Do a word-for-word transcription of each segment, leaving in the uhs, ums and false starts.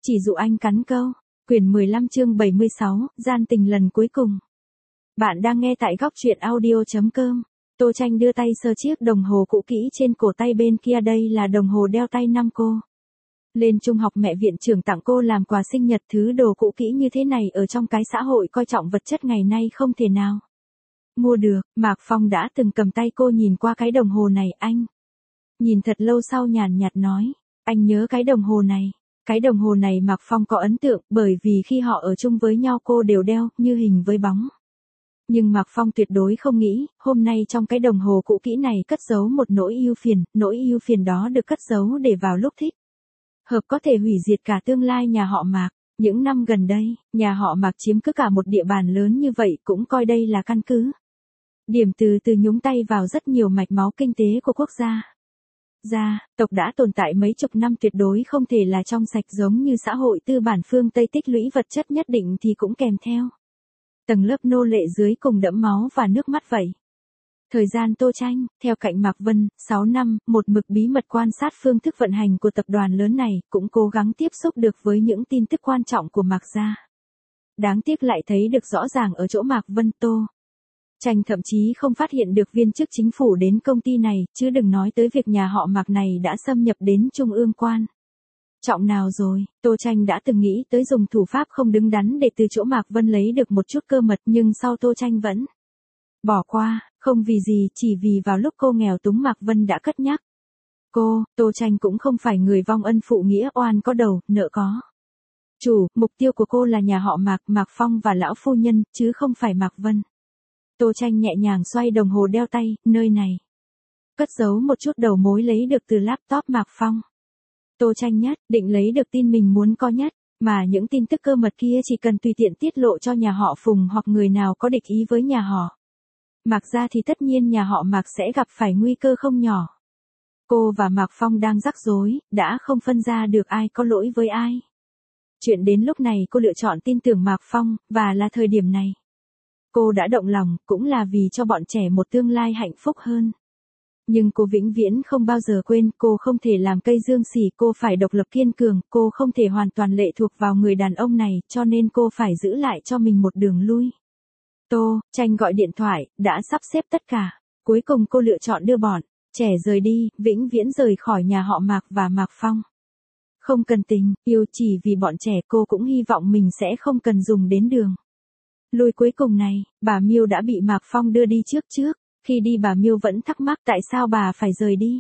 Chỉ dụ anh cắn câu. Quyển mười lăm chương bảy mươi sáu, gian tình lần cuối cùng. Bạn đang nghe tại góc truyện audio chấm com. Tô Tranh đưa tay sờ chiếc đồng hồ cũ kỹ trên cổ tay bên kia, đây là đồng hồ đeo tay năm cô. Lên trung học mẹ viện trưởng tặng cô làm quà sinh nhật, thứ đồ cũ kỹ như thế này ở trong cái xã hội coi trọng vật chất ngày nay không thể nào mua được. Mạc Phong đã từng cầm tay cô nhìn qua cái đồng hồ này, anh nhìn thật lâu sau nhàn nhạt nói, anh nhớ cái đồng hồ này. Cái đồng hồ này Mạc Phong có ấn tượng, bởi vì khi họ ở chung với nhau cô đều đeo, như hình với bóng. Nhưng Mạc Phong tuyệt đối không nghĩ, hôm nay trong cái đồng hồ cũ kỹ này cất giấu một nỗi ưu phiền, nỗi ưu phiền đó được cất giấu để vào lúc thích hợp có thể hủy diệt cả tương lai nhà họ Mạc. Những năm gần đây, nhà họ Mạc chiếm cứ cả một địa bàn lớn như vậy, cũng coi đây là căn cứ điểm từ từ nhúng tay vào rất nhiều mạch máu kinh tế của quốc gia. Gia tộc đã tồn tại mấy chục năm, tuyệt đối không thể là trong sạch, giống như xã hội tư bản phương Tây tích lũy vật chất nhất định thì cũng kèm theo tầng lớp nô lệ dưới cùng đẫm máu và nước mắt vậy. Thời gian Tô Tranh, theo cạnh Mạc Vân, sáu năm, một mực bí mật quan sát phương thức vận hành của tập đoàn lớn này, cũng cố gắng tiếp xúc được với những tin tức quan trọng của Mạc gia. Đáng tiếc lại thấy được rõ ràng ở chỗ Mạc Vân, Tô Tranh thậm chí không phát hiện được viên chức chính phủ đến công ty này, chứ đừng nói tới việc nhà họ Mạc này đã xâm nhập đến trung ương quan trọng nào rồi. Tô Tranh đã từng nghĩ tới dùng thủ pháp không đứng đắn để từ chỗ Mạc Vân lấy được một chút cơ mật, nhưng sau Tô Tranh vẫn bỏ qua, không vì gì, chỉ vì vào lúc cô nghèo túng Mạc Vân đã cất nhắc cô. Tô Tranh cũng không phải người vong ân phụ nghĩa, oan có đầu, nợ có chủ, mục tiêu của cô là nhà họ Mạc, Mạc Phong và lão phu nhân, chứ không phải Mạc Vân. Tô Tranh nhẹ nhàng xoay đồng hồ đeo tay, nơi này cất giấu một chút đầu mối lấy được từ laptop Mạc Phong. Tô Tranh nhất định lấy được tin mình muốn có nhất, mà những tin tức cơ mật kia chỉ cần tùy tiện tiết lộ cho nhà họ Phùng hoặc người nào có địch ý với nhà họ Mạc gia thì tất nhiên nhà họ Mạc sẽ gặp phải nguy cơ không nhỏ. Cô và Mạc Phong đang rắc rối, đã không phân ra được ai có lỗi với ai. Chuyện đến lúc này cô lựa chọn tin tưởng Mạc Phong, và là thời điểm này cô đã động lòng, cũng là vì cho bọn trẻ một tương lai hạnh phúc hơn. Nhưng cô vĩnh viễn không bao giờ quên, cô không thể làm cây dương xỉ, cô phải độc lập kiên cường, cô không thể hoàn toàn lệ thuộc vào người đàn ông này, cho nên cô phải giữ lại cho mình một đường lui. Tô Tranh gọi điện thoại, đã sắp xếp tất cả. Cuối cùng cô lựa chọn đưa bọn trẻ rời đi, vĩnh viễn rời khỏi nhà họ Mạc và Mạc Phong. Không cần tình yêu, chỉ vì bọn trẻ, cô cũng hy vọng mình sẽ không cần dùng đến đường lui cuối cùng này. Bà Miêu đã bị Mạc Phong đưa đi trước trước. Khi đi bà Miêu vẫn thắc mắc tại sao bà phải rời đi.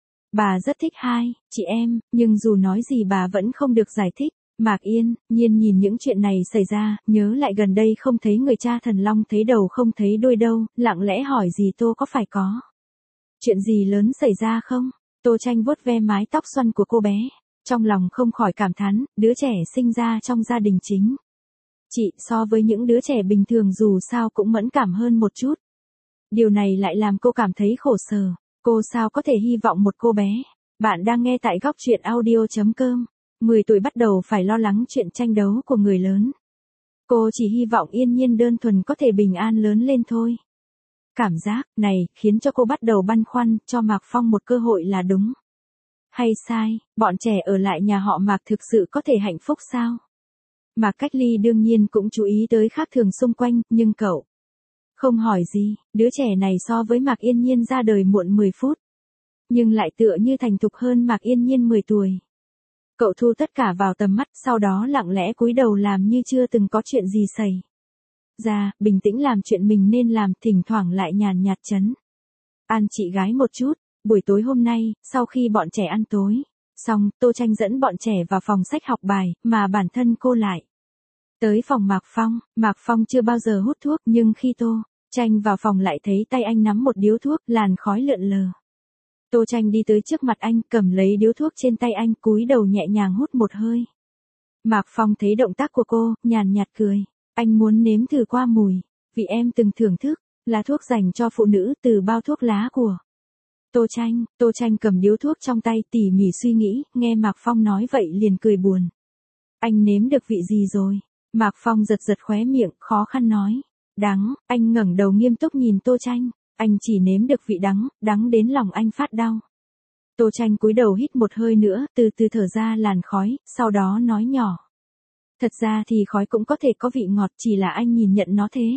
Bà rất thích hai chị em, nhưng dù nói gì bà vẫn không được giải thích. Mạc Yên Nhiên nhìn những chuyện này xảy ra, nhớ lại gần đây không thấy người cha thần long, thấy đầu không thấy đuôi đâu, lặng lẽ hỏi dì Tô có phải có chuyện gì lớn xảy ra không. Tô Tranh vuốt ve mái tóc xoăn của cô bé, trong lòng không khỏi cảm thán, đứa trẻ sinh ra trong gia đình chính chị so với những đứa trẻ bình thường dù sao cũng mẫn cảm hơn một chút. Điều này lại làm cô cảm thấy khổ sở. Cô sao có thể hy vọng một cô bé. Bạn đang nghe tại góc truyện audio chấm com. mười tuổi bắt đầu phải lo lắng chuyện tranh đấu của người lớn. Cô chỉ hy vọng Yên Nhiên đơn thuần có thể bình an lớn lên thôi. Cảm giác này khiến cho cô bắt đầu băn khoăn, cho Mạc Phong một cơ hội là đúng hay sai. Bọn trẻ ở lại nhà họ Mạc thực sự có thể hạnh phúc sao? Mạc Cách Ly đương nhiên cũng chú ý tới khác thường xung quanh, nhưng cậu không hỏi gì. Đứa trẻ này so với Mạc Yên Nhiên ra đời muộn mười phút, nhưng lại tựa như thành thục hơn Mạc Yên Nhiên mười tuổi. Cậu thu tất cả vào tầm mắt, sau đó lặng lẽ cúi đầu làm như chưa từng có chuyện gì xảy ra, bình tĩnh làm chuyện mình nên làm, thỉnh thoảng lại nhàn nhạt chấn an chị gái một chút. Buổi tối hôm nay, sau khi bọn trẻ ăn tối xong, Tô Tranh dẫn bọn trẻ vào phòng sách học bài, mà bản thân cô lại tới phòng Mạc Phong. Mạc Phong chưa bao giờ hút thuốc, nhưng khi Tô Tranh vào phòng lại thấy tay anh nắm một điếu thuốc, làn khói lượn lờ. Tô Tranh đi tới trước mặt anh, cầm lấy điếu thuốc trên tay anh, cúi đầu nhẹ nhàng hút một hơi. Mạc Phong thấy động tác của cô, nhàn nhạt cười. Anh muốn nếm thử qua mùi, vì em từng thưởng thức, là thuốc dành cho phụ nữ từ bao thuốc lá của Tô Tranh. Tô Tranh cầm điếu thuốc trong tay tỉ mỉ suy nghĩ, nghe Mạc Phong nói vậy liền cười buồn. Anh nếm được vị gì rồi? Mạc Phong giật giật khóe miệng, khó khăn nói. Đắng. Anh ngẩng đầu nghiêm túc nhìn Tô Tranh. Anh chỉ nếm được vị đắng, đắng đến lòng anh phát đau. Tô Tranh cúi đầu hít một hơi nữa, từ từ thở ra làn khói, sau đó nói nhỏ. Thật ra thì khói cũng có thể có vị ngọt, chỉ là anh nhìn nhận nó thế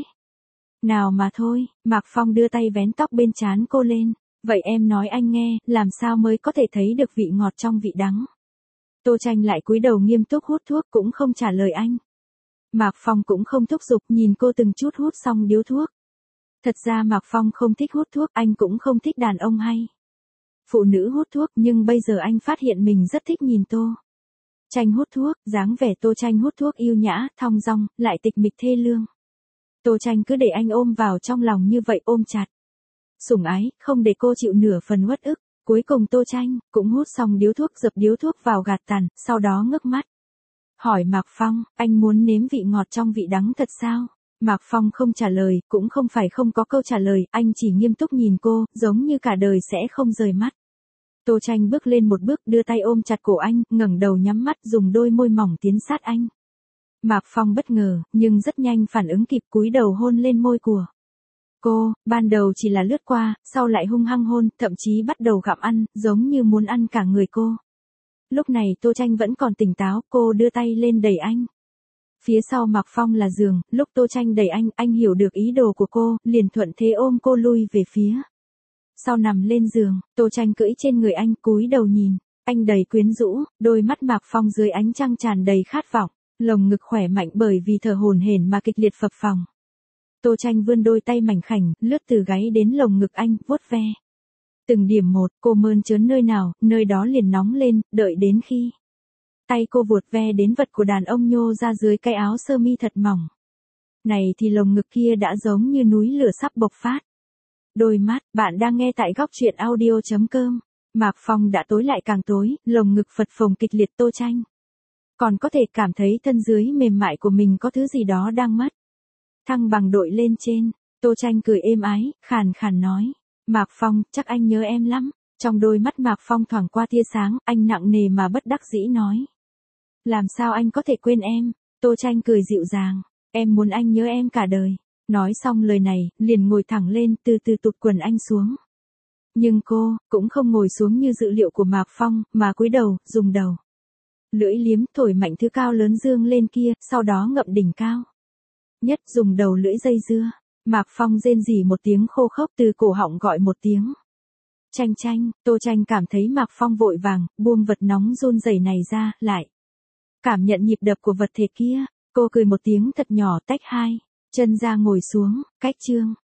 nào mà thôi. Mạc Phong đưa tay vén tóc bên trán cô lên. Vậy em nói anh nghe, làm sao mới có thể thấy được vị ngọt trong vị đắng? Tô Tranh lại cúi đầu nghiêm túc hút thuốc cũng không trả lời anh. Mạc Phong cũng không thúc giục, nhìn cô từng chút hút xong điếu thuốc. Thật ra Mạc Phong không thích hút thuốc, anh cũng không thích đàn ông hay phụ nữ hút thuốc, nhưng bây giờ anh phát hiện mình rất thích nhìn Tô Tranh hút thuốc, dáng vẻ Tô Tranh hút thuốc yêu nhã, thong dong, lại tịch mịch thê lương. Tô Tranh cứ để anh ôm vào trong lòng như vậy, ôm chặt, sủng ái, không để cô chịu nửa phần uất ức. Cuối cùng Tô Tranh cũng hút xong điếu thuốc, dập điếu thuốc vào gạt tàn, sau đó ngước mắt hỏi Mạc Phong, anh muốn nếm vị ngọt trong vị đắng thật sao? Mạc Phong không trả lời, cũng không phải không có câu trả lời, anh chỉ nghiêm túc nhìn cô, giống như cả đời sẽ không rời mắt. Tô Tranh bước lên một bước, đưa tay ôm chặt cổ anh, ngẩng đầu nhắm mắt, dùng đôi môi mỏng tiến sát anh. Mạc Phong bất ngờ, nhưng rất nhanh phản ứng kịp, cúi đầu hôn lên môi của cô, ban đầu chỉ là lướt qua, sau lại hung hăng hôn, thậm chí bắt đầu gặm ăn, giống như muốn ăn cả người cô. Lúc này Tô Tranh vẫn còn tỉnh táo, cô đưa tay lên đẩy anh. Phía sau Mạc Phong là giường, lúc Tô Tranh đẩy anh, anh hiểu được ý đồ của cô, liền thuận thế ôm cô lui về phía sau nằm lên giường. Tô Tranh cưỡi trên người anh, cúi đầu nhìn, anh đầy quyến rũ, đôi mắt Mạc Phong dưới ánh trăng tràn đầy khát vọng, lồng ngực khỏe mạnh bởi vì thở hổn hển mà kịch liệt phập phồng. Tô Tranh vươn đôi tay mảnh khảnh, lướt từ gáy đến lồng ngực anh, vuốt ve từng điểm một, cô mơn trớn nơi nào, nơi đó liền nóng lên, đợi đến khi tay cô vuột ve đến vật của đàn ông nhô ra dưới cái áo sơ mi thật mỏng này thì lồng ngực kia đã giống như núi lửa sắp bộc phát. Đôi mắt, bạn đang nghe tại góc truyện audio chấm com. Mạc Phong đã tối lại càng tối, lồng ngực phật phồng kịch liệt. Tô Tranh còn có thể cảm thấy thân dưới mềm mại của mình có thứ gì đó đang mất thăng bằng, đội lên trên. Tô Tranh cười êm ái, khàn khàn nói. Mạc Phong, chắc anh nhớ em lắm. Trong đôi mắt Mạc Phong thoảng qua tia sáng, anh nặng nề mà bất đắc dĩ nói. Làm sao anh có thể quên em? Tô Tranh cười dịu dàng. Em muốn anh nhớ em cả đời. Nói xong lời này, liền ngồi thẳng lên, từ từ tụt quần anh xuống. Nhưng cô, cũng không ngồi xuống như dự liệu của Mạc Phong, mà cúi đầu, dùng đầu lưỡi liếm, thổi mạnh thứ cao lớn dương lên kia, sau đó ngậm đỉnh cao nhất, dùng đầu lưỡi dây dưa. Mạc Phong rên rỉ một tiếng khô khốc, từ cổ họng gọi một tiếng. Tranh Tranh. Tô Tranh cảm thấy Mạc Phong vội vàng, buông vật nóng run rẩy này ra, lại cảm nhận nhịp đập của vật thể kia. Cô cười một tiếng thật nhỏ, tách hai chân ra ngồi xuống, cách chương.